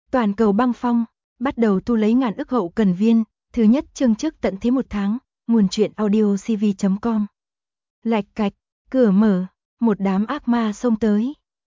Toàn cầu băng phong, bắt đầu thu lấy ngàn ức hậu cần viên, thứ nhất chương trước tận thế 1 tháng, nguồn truyện audio cv.com. Lạch cạch, cửa mở, một đám ác ma xông tới.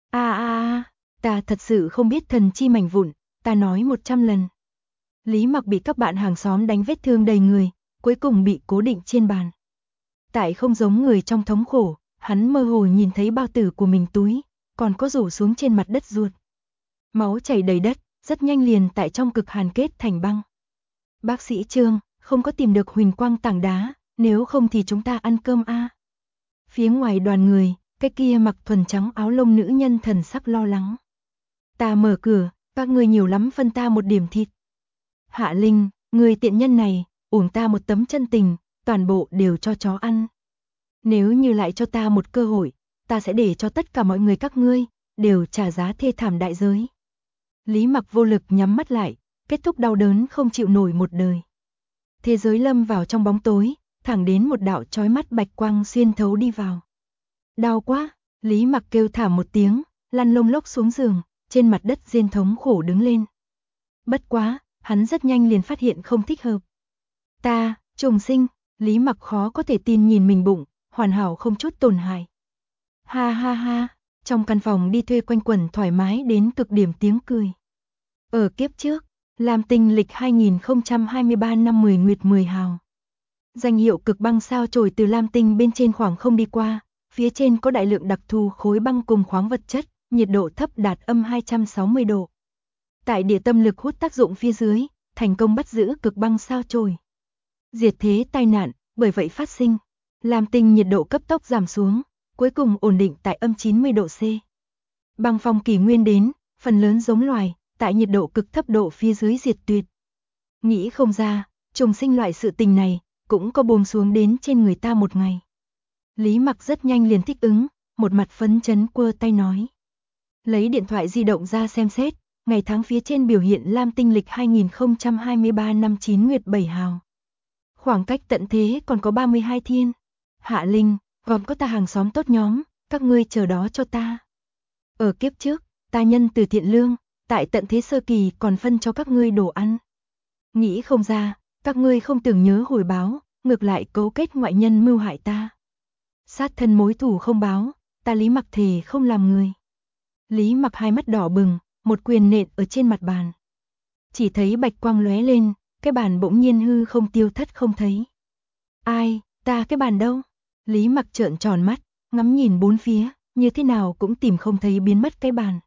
Ta thật sự không biết thần chi mảnh vụn, ta nói 100 lần. Lý Mặc bị các bạn hàng xóm đánh vết thương đầy người, cuối cùng bị cố định trên bàn. Tại không giống người trong thống khổ, hắn mơ hồ nhìn thấy bao tử của mình túi, còn có rủ xuống trên mặt đất ruột. Máu chảy đầy đất, rất nhanh liền tại trong cực hàn kết thành băng. Bác sĩ Trương, không có tìm được huỳnh quang tảng đá, nếu không thì chúng ta ăn cơm a. Phía ngoài đoàn người, cái kia mặc thuần trắng áo lông nữ nhân thần sắc lo lắng. Ta mở cửa, các ngươi nhiều lắm phân ta một điểm thịt. Hạ Linh, người tiện nhân này, uổng ta một tấm chân tình, toàn bộ đều cho chó ăn. Nếu như lại cho ta một cơ hội, ta sẽ để cho tất cả mọi người các ngươi đều trả giá thê thảm đại giới. Lý Mặc vô lực nhắm mắt lại, kết thúc đau đớn không chịu nổi một đời. Thế giới lâm vào trong bóng tối, thẳng đến một đạo chói mắt bạch quang xuyên thấu đi vào. Đau quá, Lý Mặc kêu thảm một tiếng, lăn lông lốc xuống giường, trên mặt đất rên thống khổ đứng lên. Bất quá, hắn rất nhanh liền phát hiện không thích hợp. Ta, trùng sinh, Lý Mặc khó có thể tin nhìn mình bụng, hoàn hảo không chút tổn hại. Ha ha ha, trong căn phòng đi thuê quanh quẩn thoải mái đến cực điểm tiếng cười. Ở kiếp trước, Lam Tinh lịch 2023 năm 10 nguyệt 10 hào. Danh hiệu cực băng sao chổi từ Lam Tinh bên trên khoảng không đi qua, phía trên có đại lượng đặc thù khối băng cùng khoáng vật chất, nhiệt độ thấp đạt âm 260 độ. Tại địa tâm lực hút tác dụng phía dưới, thành công bắt giữ cực băng sao chổi. Diệt thế tai nạn, bởi vậy phát sinh. Lam Tinh nhiệt độ cấp tốc giảm xuống, cuối cùng ổn định tại âm 90 độ C. Băng phong kỷ nguyên đến, phần lớn giống loài, tại nhiệt độ cực thấp độ phía dưới diệt tuyệt. Nghĩ không ra, trùng sinh loại sự tình này, cũng có buông xuống đến trên người ta một ngày. Lý Mặc rất nhanh liền thích ứng, một mặt phấn chấn quơ tay nói. Lấy điện thoại di động ra xem xét, ngày tháng phía trên biểu hiện Lam Tinh lịch 2023 năm 9 nguyệt 7 hào. Khoảng cách tận thế còn có 32 thiên. Hạ Linh, gồm có ta hàng xóm tốt nhóm, các ngươi chờ đó cho ta. Ở kiếp trước, ta nhân từ thiện lương, tại tận thế sơ kỳ còn phân cho các ngươi đồ ăn. Nghĩ không ra, các ngươi không tưởng nhớ hồi báo, ngược lại cấu kết ngoại nhân mưu hại ta. Sát thân mối thù không báo, ta Lý Mặc thề không làm người. Lý Mặc hai mắt đỏ bừng, một quyền nện ở trên mặt bàn. Chỉ thấy bạch quang lóe lên, cái bàn bỗng nhiên hư không tiêu thất không thấy. Ai, ta cái bàn đâu? Lý Mặc trợn tròn mắt, ngắm nhìn bốn phía, như thế nào cũng tìm không thấy biến mất cái bàn.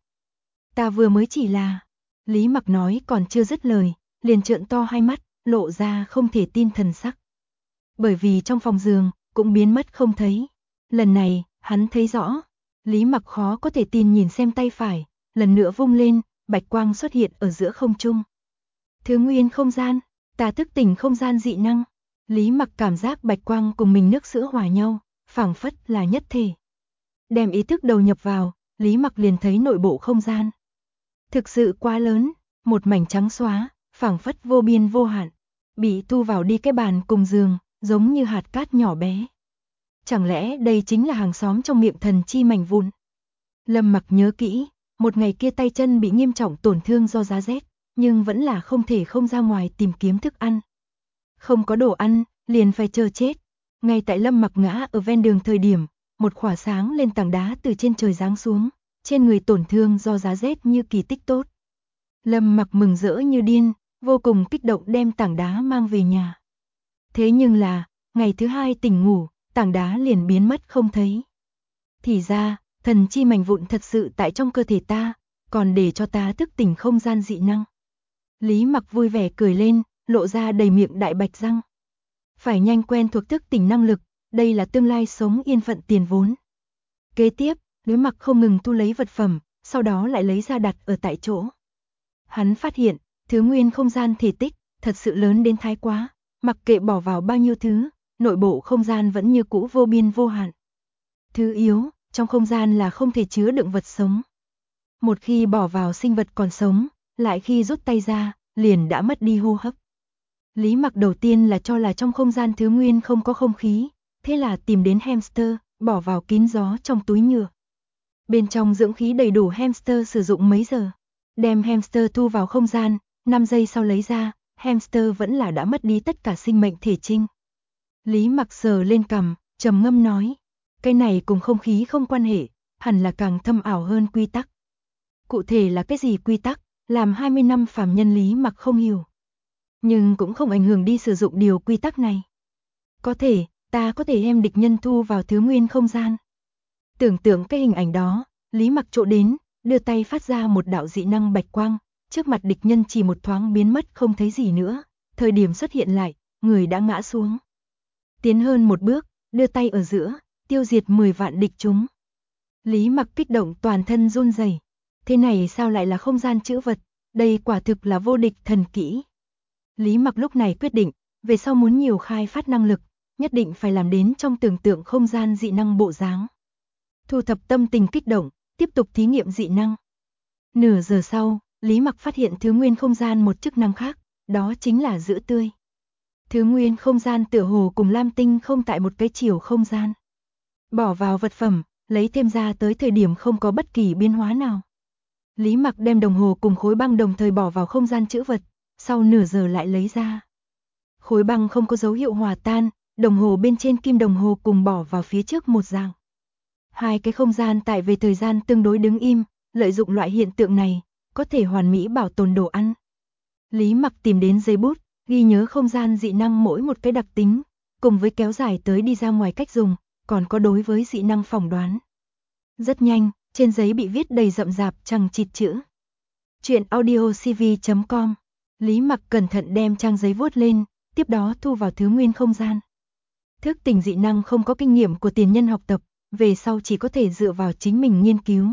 Ta vừa mới chỉ là... Lý Mặc nói còn chưa dứt lời, liền trợn to hai mắt, lộ ra không thể tin thần sắc. Bởi vì trong phòng giường, cũng biến mất không thấy. Lần này, hắn thấy rõ. Lý Mặc khó có thể tin nhìn xem tay phải, lần nữa vung lên, bạch quang xuất hiện ở giữa không trung. Thứ nguyên không gian, ta thức tỉnh không gian dị năng. Lý Mặc cảm giác bạch quang cùng mình nước sữa hòa nhau, phảng phất là nhất thể. Đem ý thức đầu nhập vào, Lý Mặc liền thấy nội bộ không gian. Thực sự quá lớn, một mảnh trắng xóa, phảng phất vô biên vô hạn, bị thu vào đi cái bàn cùng giường, giống như hạt cát nhỏ bé. Chẳng lẽ đây chính là hàng xóm trong miệng thần chi mảnh vụn? Lâm Mặc nhớ kỹ, một ngày kia tay chân bị nghiêm trọng tổn thương do giá rét, nhưng vẫn là không thể không ra ngoài tìm kiếm thức ăn. Không có đồ ăn, liền phải chờ chết. Ngay tại Lâm Mặc ngã ở ven đường thời điểm, một khỏa sáng lên tảng đá từ trên trời giáng xuống, trên người tổn thương do giá rét như kỳ tích tốt. Lâm Mặc mừng rỡ như điên, vô cùng kích động đem tảng đá mang về nhà. Thế nhưng là, ngày thứ hai tỉnh ngủ, tảng đá liền biến mất không thấy. Thì ra, thần chi mảnh vụn thật sự tại trong cơ thể ta, còn để cho ta thức tỉnh không gian dị năng. Lý Mặc vui vẻ cười lên, lộ ra đầy miệng đại bạch răng. Phải nhanh quen thuộc thức tỉnh năng lực, đây là tương lai sống yên phận tiền vốn. Kế tiếp, Lý Mặc không ngừng thu lấy vật phẩm, sau đó lại lấy ra đặt ở tại chỗ. Hắn phát hiện, thứ nguyên không gian thể tích, thật sự lớn đến thái quá, mặc kệ bỏ vào bao nhiêu thứ, nội bộ không gian vẫn như cũ vô biên vô hạn. Thứ yếu, trong không gian là không thể chứa đựng vật sống. Một khi bỏ vào sinh vật còn sống, lại khi rút tay ra, liền đã mất đi hô hấp. Lý Mặc đầu tiên là cho là trong không gian thứ nguyên không có không khí, thế là tìm đến hamster, bỏ vào kín gió trong túi nhựa. Bên trong dưỡng khí đầy đủ hamster sử dụng mấy giờ. đem hamster thu vào không gian, 5 giây sau lấy ra, hamster vẫn là đã mất đi tất cả sinh mệnh thể trinh. Lý Mặc sờ lên cằm, trầm ngâm nói, cái này cùng không khí không quan hệ, hẳn là càng thâm ảo hơn quy tắc. Cụ thể là cái gì quy tắc, làm 20 năm phàm nhân Lý Mặc không hiểu. Nhưng cũng không ảnh hưởng đi sử dụng điều quy tắc này. Có thể, ta có thể đem địch nhân thu vào thứ nguyên không gian. Tưởng tượng cái hình ảnh đó, Lý Mặc chỗ đến, đưa tay phát ra một đạo dị năng bạch quang, trước mặt địch nhân chỉ một thoáng biến mất không thấy gì nữa, thời điểm xuất hiện lại, người đã ngã xuống. Tiến hơn một bước, đưa tay ở giữa, tiêu diệt 10 vạn địch chúng. Lý Mặc kích động toàn thân run rẩy. Thế này sao lại là không gian chữ vật, đây quả thực là vô địch thần kỹ. Lý Mặc lúc này quyết định, về sau muốn nhiều khai phát năng lực, nhất định phải làm đến trong tưởng tượng không gian dị năng bộ dáng. Thu thập tâm tình kích động, tiếp tục thí nghiệm dị năng. Nửa giờ sau, Lý Mặc phát hiện thứ nguyên không gian một chức năng khác, đó chính là giữ tươi. Thứ nguyên không gian tựa hồ cùng lam tinh không tại một cái chiều không gian. Bỏ vào vật phẩm, lấy thêm ra tới thời điểm không có bất kỳ biến hóa nào. Lý Mặc đem đồng hồ cùng khối băng đồng thời bỏ vào không gian trữ vật, sau nửa giờ lại lấy ra. Khối băng không có dấu hiệu hòa tan, đồng hồ bên trên kim đồng hồ cùng bỏ vào phía trước một dạng. Hai cái không gian tại về thời gian tương đối đứng im, lợi dụng loại hiện tượng này, có thể hoàn mỹ bảo tồn đồ ăn. Lý Mặc tìm đến giấy bút, ghi nhớ không gian dị năng mỗi một cái đặc tính, cùng với kéo dài tới đi ra ngoài cách dùng, còn có đối với dị năng phỏng đoán. Rất nhanh, trên giấy bị viết đầy rậm rạp chằng chịt chữ. Chuyện audiocv.com. Lý Mặc cẩn thận đem trang giấy vuốt lên, tiếp đó thu vào thứ nguyên không gian. Thức tỉnh dị năng không có kinh nghiệm của tiền nhân học tập, về sau chỉ có thể dựa vào chính mình nghiên cứu.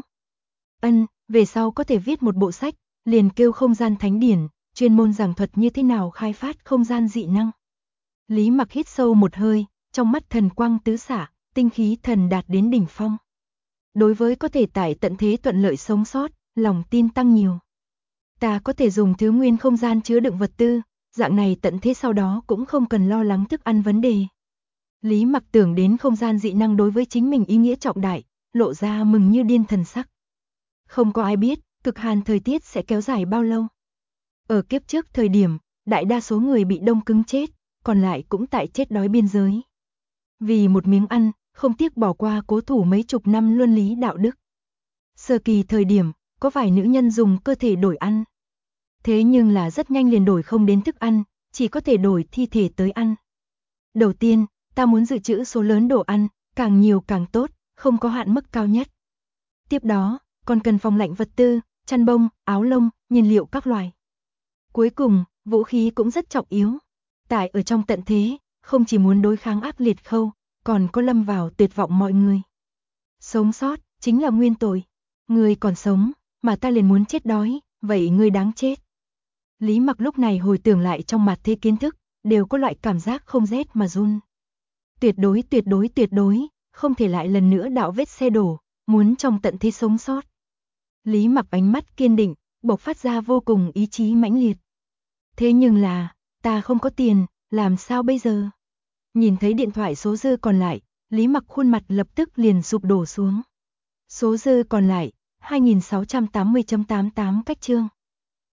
Về sau có thể viết một bộ sách, liền kêu không gian thánh điển, chuyên môn giảng thuật như thế nào khai phát không gian dị năng. Lý Mặc hít sâu một hơi, trong mắt thần quang tứ xạ, tinh khí thần đạt đến đỉnh phong. Đối với có thể tại tận thế thuận lợi sống sót, lòng tin tăng nhiều. Ta có thể dùng thứ nguyên không gian chứa đựng vật tư, dạng này tận thế sau đó cũng không cần lo lắng thức ăn vấn đề. Lý Mặc tưởng đến không gian dị năng đối với chính mình ý nghĩa trọng đại, lộ ra mừng như điên thần sắc. Không có ai biết, cực hàn thời tiết sẽ kéo dài bao lâu. Ở kiếp trước thời điểm, đại đa số người bị đông cứng chết, còn lại cũng tại chết đói biên giới. Vì một miếng ăn, không tiếc bỏ qua cố thủ mấy chục năm luân lý đạo đức. Sơ kỳ thời điểm, có vài nữ nhân dùng cơ thể đổi ăn. Thế nhưng là rất nhanh liền đổi không đến thức ăn, chỉ có thể đổi thi thể tới ăn. Đầu tiên, ta muốn dự trữ số lớn đồ ăn, càng nhiều càng tốt, không có hạn mức cao nhất. Tiếp đó, còn cần phòng lạnh vật tư, chăn bông, áo lông, nhiên liệu các loại. Cuối cùng, vũ khí cũng rất trọng yếu. Tại ở trong tận thế, không chỉ muốn đối kháng ác liệt khâu, còn có lâm vào tuyệt vọng mọi người. Sống sót, chính là nguyên tội. Người còn sống, mà ta liền muốn chết đói, vậy ngươi đáng chết. Lý Mặc lúc này hồi tưởng lại trong mặt thế kiến thức, đều có loại cảm giác không rét mà run. Tuyệt đối, không thể lại lần nữa đạo vết xe đổ, muốn trong tận thế sống sót. Lý Mặc ánh mắt kiên định, bộc phát ra vô cùng ý chí mãnh liệt. Thế nhưng là, ta không có tiền, làm sao bây giờ? Nhìn thấy điện thoại số dư còn lại, Lý Mặc khuôn mặt lập tức liền sụp đổ xuống. Số dư còn lại, 2680.88 cách chương.